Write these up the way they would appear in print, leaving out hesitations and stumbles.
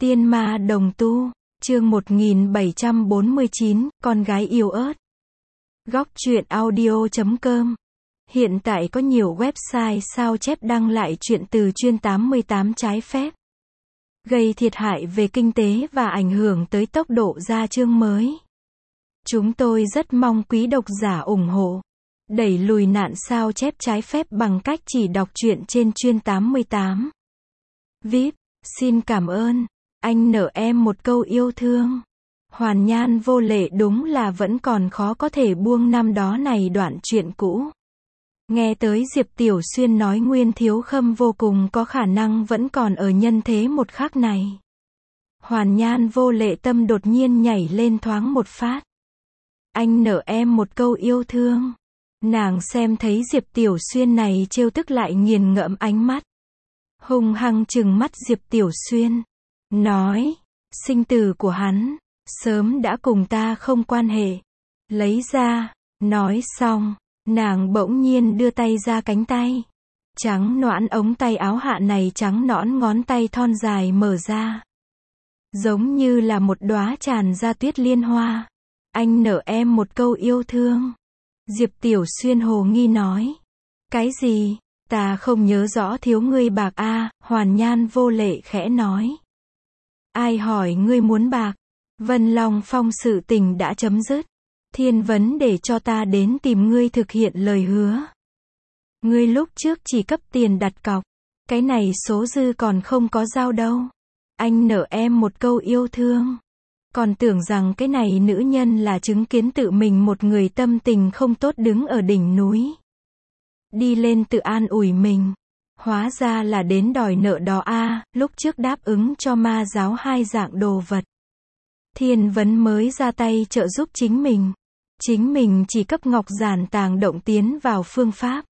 Tiên ma đồng tu, chương 1749, con gái yêu ớt. Góc truyện audio.com. Hiện tại có nhiều website sao chép đăng lại truyện từ chuyên 88 trái phép, gây thiệt hại về kinh tế và ảnh hưởng tới tốc độ ra chương mới. Chúng tôi rất mong quý độc giả ủng hộ, đẩy lùi nạn sao chép trái phép bằng cách chỉ đọc truyện trên chuyên 88. VIP, xin cảm ơn. Anh nợ em một câu yêu thương. Hoàn nhan vô lệ đúng là vẫn còn khó có thể buông năm đó này đoạn chuyện cũ. Nghe tới Diệp Tiểu Xuyên nói Nguyên Thiếu Khâm vô cùng có khả năng vẫn còn ở nhân thế một khắc này. Hoàn nhan vô lệ tâm đột nhiên nhảy lên thoáng một phát. Anh nợ em một câu yêu thương. Nàng xem thấy Diệp Tiểu Xuyên này trêu tức lại nghiền ngẫm ánh mắt, hung hăng trừng mắt Diệp Tiểu Xuyên, nói, sinh tử của hắn, sớm đã cùng ta không quan hệ. Lấy ra, nói xong, nàng bỗng nhiên đưa tay ra cánh tay. Trắng nõn ống tay áo hạ này trắng nõn ngón tay thon dài mở ra. Giống như là một đóa tràn ra tuyết liên hoa. Anh nợ em một câu yêu thương. Diệp Tiểu Xuyên hồ nghi nói. Cái gì? Ta không nhớ rõ thiếu ngươi bạc a. Hoàn nhan vô lệ khẽ nói. Ai hỏi ngươi muốn bạc? Vân Long Phong sự tình đã chấm dứt. Thiên Vấn để cho ta đến tìm ngươi thực hiện lời hứa. Ngươi lúc trước chỉ cấp tiền đặt cọc. Cái này số dư còn không có giao đâu. Anh nợ em một câu yêu thương. Còn tưởng rằng cái này nữ nhân là chứng kiến tự mình một người tâm tình không tốt đứng ở đỉnh núi, đi lên tự an ủi mình. Hóa ra là đến đòi nợ đó a. Lúc trước đáp ứng cho ma giáo 2 dạng đồ vật, Thiên Vấn mới ra tay trợ giúp chính mình. Chính mình chỉ cấp Ngọc Giản tàng động tiến vào phương pháp.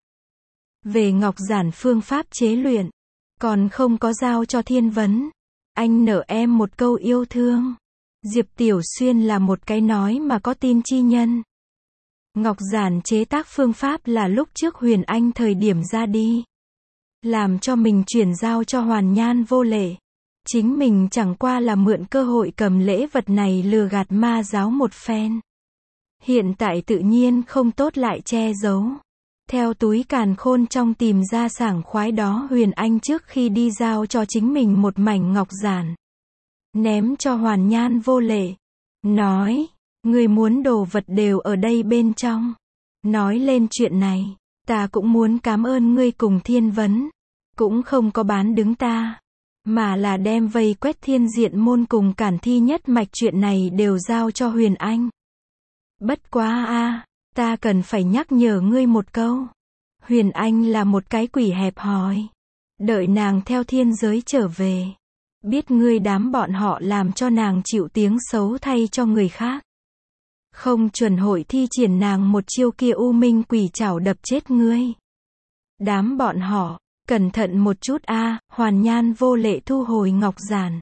Về Ngọc Giản phương pháp chế luyện, còn không có giao cho Thiên Vấn. Anh nợ em một câu yêu thương. Diệp Tiểu Xuyên là một cái nói mà có tin chi nhân. Ngọc Giản chế tác phương pháp là lúc trước Huyền Anh thời điểm ra đi, làm cho mình chuyển giao cho Hoàn nhan vô lệ. Chính mình chẳng qua là mượn cơ hội cầm lễ vật này lừa gạt ma giáo một phen. Hiện tại tự nhiên không tốt lại che giấu. Theo túi càn khôn trong tìm ra sảng khoái đó Huyền Anh trước khi đi giao cho chính mình một mảnh Ngọc Giản, ném cho Hoàn nhan vô lệ. Nói, người muốn đồ vật đều ở đây bên trong. Nói lên chuyện này, ta cũng muốn cảm ơn ngươi cùng Thiên Vấn. Cũng không có bán đứng ta, mà là đem vây quét Thiên Diện môn cùng Cản Thi nhất mạch chuyện này đều giao cho Huyền Anh. Bất quá a, ta cần phải nhắc nhở ngươi một câu. Huyền Anh là một cái quỷ hẹp hòi. Đợi nàng theo thiên giới trở về, biết ngươi đám bọn họ làm cho nàng chịu tiếng xấu thay cho người khác, không chuẩn hội thi triển nàng một chiêu kia u minh quỷ trảo đập chết ngươi. Đám bọn họ, cẩn thận một chút a. Hoàn nhan vô lệ thu hồi Ngọc Giản.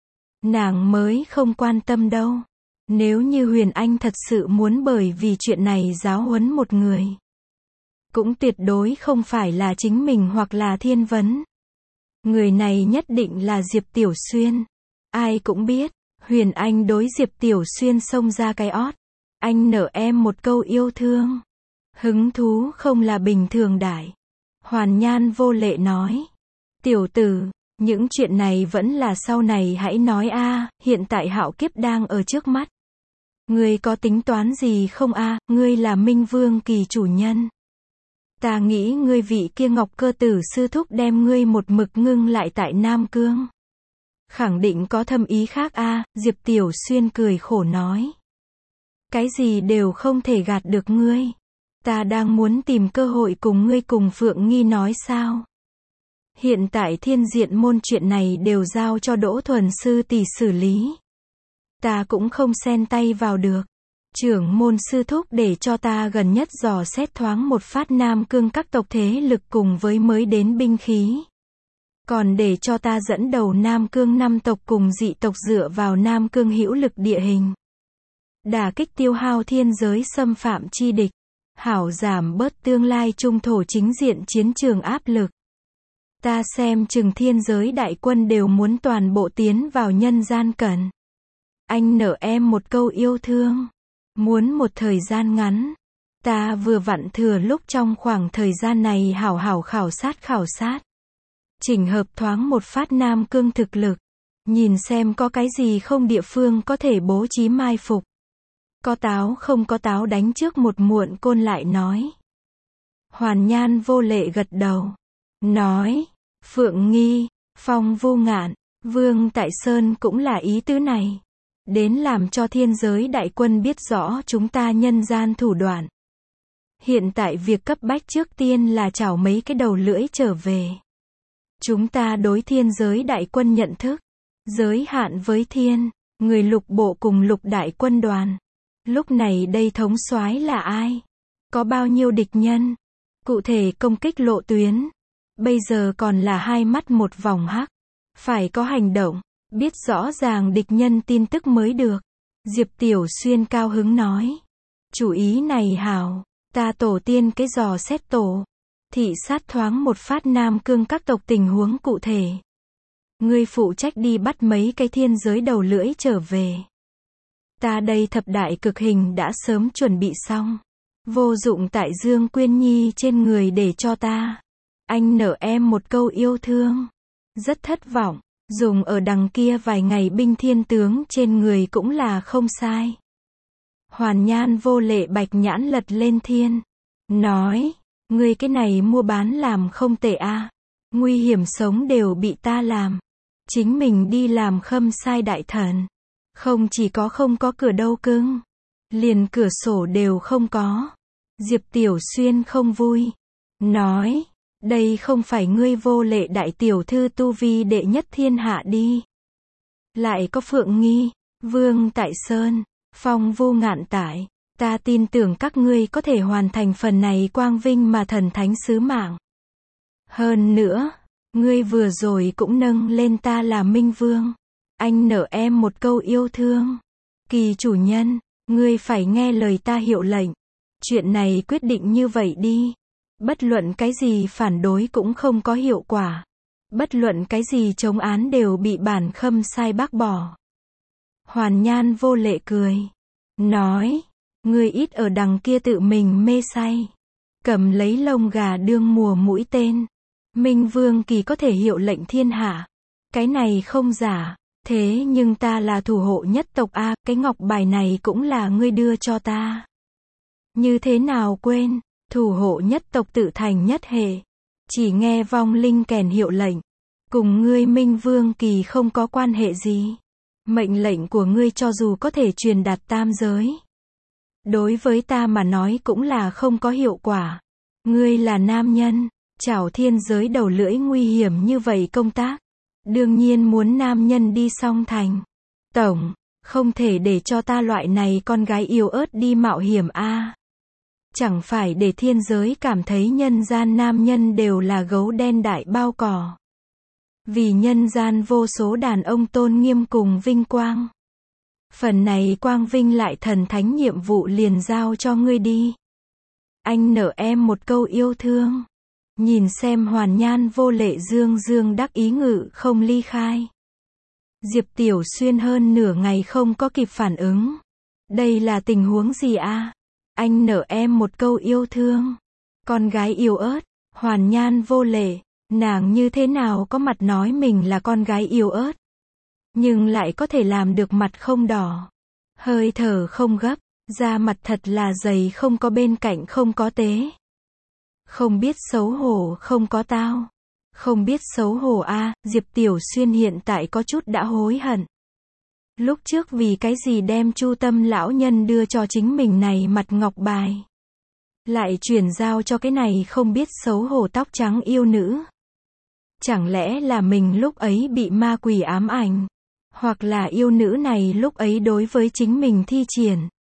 Nàng mới không quan tâm đâu. Nếu như Huyền Anh thật sự muốn bởi vì chuyện này giáo huấn một người, cũng tuyệt đối không phải là chính mình hoặc là Thiên Vấn. Người này nhất định là Diệp Tiểu Xuyên. Ai cũng biết, Huyền Anh đối Diệp Tiểu Xuyên xông ra cái ót. Anh nợ em một câu yêu thương. Hứng thú không là bình thường đại. Hoàn nhan vô lệ nói. Tiểu tử, những chuyện này vẫn là sau này hãy nói a. Hiện tại hạo kiếp đang ở trước mắt. Ngươi có tính toán gì không a? Ngươi là Minh Vương Kỳ chủ nhân. Ta nghĩ ngươi vị kia Ngọc Cơ Tử sư thúc đem ngươi một mực ngưng lại tại Nam Cương, khẳng định có thâm ý khác a. Diệp Tiểu Xuyên cười khổ nói. Cái gì đều không thể gạt được ngươi. Ta đang muốn tìm cơ hội cùng ngươi cùng Phượng Nghi nói sao. Hiện tại Thiên Diện môn chuyện này đều giao cho Đỗ Thuần sư tỷ xử lý. Ta cũng không xen tay vào được. Trưởng môn sư thúc để cho ta gần nhất dò xét thoáng một phát Nam Cương các tộc thế lực cùng với mới đến binh khí. Còn để cho ta dẫn đầu Nam Cương 5 tộc cùng dị tộc dựa vào Nam Cương hữu lực địa hình, đả kích tiêu hao thiên giới xâm phạm chi địch, hảo giảm bớt tương lai trung thổ chính diện chiến trường áp lực. Ta xem chừng thiên giới đại quân đều muốn toàn bộ tiến vào nhân gian cẩn. Anh nợ em một câu yêu thương. Muốn một thời gian ngắn. Ta vừa vặn thừa lúc trong khoảng thời gian này hảo hảo khảo sát. Chỉnh hợp thoáng một phát Nam Cương thực lực. Nhìn xem có cái gì không địa phương có thể bố trí mai phục. Có táo không có táo đánh trước một muộn côn lại nói. Hoàn Nhan Vô Lệ gật đầu. Nói. Phượng Nghi, Phong Vô Ngạn, Vương Tại Sơn cũng là ý tứ này. Đến làm cho thiên giới đại quân biết rõ chúng ta nhân gian thủ đoạn. Hiện tại việc cấp bách trước tiên là trảo mấy cái đầu lưỡi trở về. Chúng ta đối thiên giới đại quân nhận thức. Giới hạn với thiên, người lục bộ cùng lục đại quân đoàn. Lúc này đây thống soái là ai? Có bao nhiêu địch nhân? Cụ thể công kích lộ tuyến. Bây giờ còn là hai mắt một vòng hắc. Phải có hành động, biết rõ ràng địch nhân tin tức mới được. Diệp Tiểu Xuyên cao hứng nói. Chủ ý này hảo, ta tổ tiên cái dò xét tổ. Thị sát thoáng một phát Nam Cương các tộc tình huống cụ thể. Ngươi phụ trách đi bắt mấy cái thiên giới đầu lưỡi trở về. Ta đây thập đại cực hình đã sớm chuẩn bị xong. Vô dụng tại Dương Quyên Nhi trên người để cho ta. Anh nợ em một câu yêu thương. Rất thất vọng, dùng ở đằng kia vài ngày binh thiên tướng trên người cũng là không sai. Hoàn Nhan Vô Lệ bạch nhãn lật lên thiên. Nói, ngươi cái này mua bán làm không tệ a. Nguy hiểm sống đều bị ta làm. Chính mình đi làm khâm sai đại thần. Không chỉ có không có cửa đâu cưng. Liền cửa sổ đều không có. Diệp Tiểu Xuyên không vui. Nói, đây không phải ngươi Vô Lệ đại tiểu thư tu vi đệ nhất thiên hạ đi. Lại có Phượng Nghi, Vương Tại Sơn, Phong Vô Ngạn tại. Ta tin tưởng các ngươi có thể hoàn thành phần này quang vinh mà thần thánh sứ mạng. Hơn nữa, ngươi vừa rồi cũng nâng lên ta là Minh Vương. Anh nợ em một câu yêu thương. Kỳ chủ nhân, ngươi phải nghe lời ta hiệu lệnh. Chuyện này quyết định như vậy đi. Bất luận cái gì phản đối cũng không có hiệu quả. Bất luận cái gì chống án đều bị bản khâm sai bác bỏ. Hoàn Nhan Vô Lệ cười. Nói, ngươi ít ở đằng kia tự mình mê say. Cầm lấy lông gà đương mùa mũi tên. Minh Vương Kỳ có thể hiệu lệnh thiên hạ. Cái này không giả. Thế nhưng ta là thủ hộ nhất tộc A, cái ngọc bài này cũng là ngươi đưa cho ta. Như thế nào quên, thủ hộ nhất tộc tự thành nhất hệ. Chỉ nghe vong linh kèn hiệu lệnh. Cùng ngươi Minh Vương Kỳ không có quan hệ gì. Mệnh lệnh của ngươi cho dù có thể truyền đạt tam giới. Đối với ta mà nói cũng là không có hiệu quả. Ngươi là nam nhân, chảo thiên giới đầu lưỡi nguy hiểm như vậy công tác. Đương nhiên muốn nam nhân đi song thành. Tổng, không thể để cho ta loại này con gái yếu ớt đi mạo hiểm a. Chẳng phải để thiên giới cảm thấy nhân gian nam nhân đều là gấu đen đại bao cỏ. Vì nhân gian vô số đàn ông tôn nghiêm cùng vinh quang. Phần này quang vinh lại thần thánh nhiệm vụ liền giao cho ngươi đi. Anh nợ em một câu yêu thương. Nhìn xem Hoàn Nhan Vô Lệ dương dương đắc ý ngự không ly khai. Diệp Tiểu Xuyên hơn nửa ngày không có kịp phản ứng. Đây là tình huống gì a? Anh nợ em một câu yêu thương. Con gái yêu ớt, Hoàn Nhan Vô Lệ, nàng như thế nào có mặt nói mình là con gái yêu ớt. Nhưng lại có thể làm được mặt không đỏ. Hơi thở không gấp, da mặt thật là dày không có bên cạnh không có tế. Không biết xấu hổ không có tao. Không biết xấu hổ a. Diệp Tiểu Xuyên hiện tại có chút đã hối hận. Lúc trước vì cái gì đem Chu Tâm lão nhân đưa cho chính mình này mặt ngọc bài. Lại chuyển giao cho cái này không biết xấu hổ tóc trắng yêu nữ. Chẳng lẽ là mình lúc ấy bị ma quỷ ám ảnh. Hoặc là yêu nữ này lúc ấy đối với chính mình thi triển.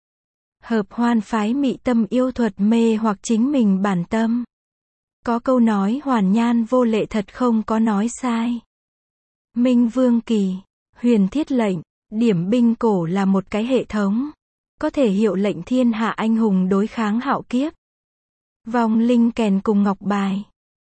Hợp hoan phái mị tâm yêu thuật mê hoặc chính mình bản tâm. Có câu nói Hoàn Nhan Vô Lệ thật không có nói sai. Minh Vương Kỳ, huyền thiết lệnh, điểm binh cổ là một cái hệ thống. Có thể hiệu lệnh thiên hạ anh hùng đối kháng hạo kiếp. Vong linh kèn cùng ngọc bài.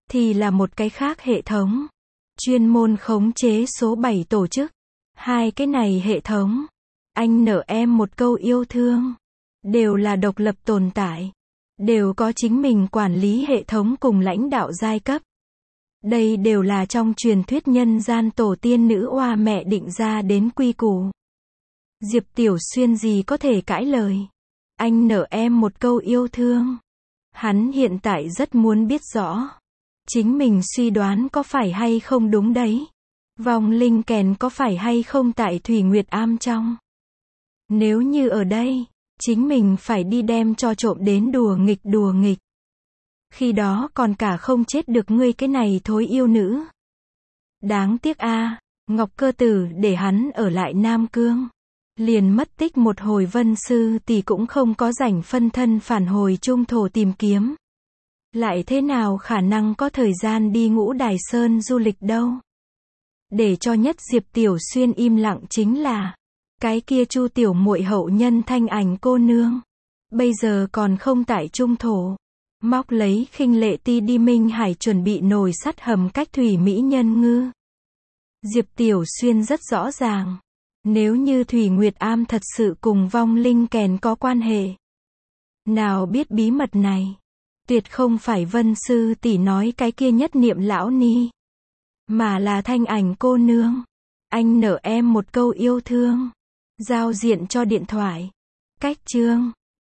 thì là một cái khác hệ thống. Chuyên môn khống chế số 7 tổ chức. Hai cái này hệ thống, anh nợ em một câu yêu thương, đều là độc lập tồn tại, đều có chính mình quản lý hệ thống cùng lãnh đạo giai cấp. Đây đều là trong truyền thuyết nhân gian tổ tiên nữ oa mẹ định ra đến quy củ. Diệp Tiểu Xuyên gì có thể cãi lời. Anh nợ em một câu yêu thương. Hắn hiện tại rất muốn biết rõ, chính mình suy đoán có phải hay không đúng đấy. Vong linh kèn có phải hay không tại Thủy Nguyệt Am trong. Nếu như ở đây, chính mình phải đi đem cho trộm đến đùa nghịch. Khi đó còn cả không chết được ngươi cái này thối yêu nữ. Đáng tiếc a, Ngọc Cơ Tử để hắn ở lại Nam Cương. Liền mất tích một hồi, Vân sư tỷ cũng không có rảnh phân thân phản hồi Trung Thổ tìm kiếm. Lại thế nào khả năng có thời gian đi Ngũ Đài Sơn du lịch đâu. Để cho nhất Diệp Tiểu Xuyên im lặng chính là cái kia Chu tiểu muội hậu nhân Thanh Ảnh cô nương. Bây giờ còn không tại Trung Thổ. Móc lấy Khinh Lệ Ti đi Minh Hải chuẩn bị nồi sắt hầm cách thủy mỹ nhân ngư. Diệp Tiểu Xuyên rất rõ ràng. Nếu như Thủy Nguyệt Am thật sự cùng vong linh kèn có quan hệ. Nào biết bí mật này. Tuyệt không phải Vân sư tỷ nói cái kia nhất niệm lão ni. Mà là Thanh Ảnh cô nương. Anh nợ em một câu yêu thương. Giao diện cho điện thoại. Cách chương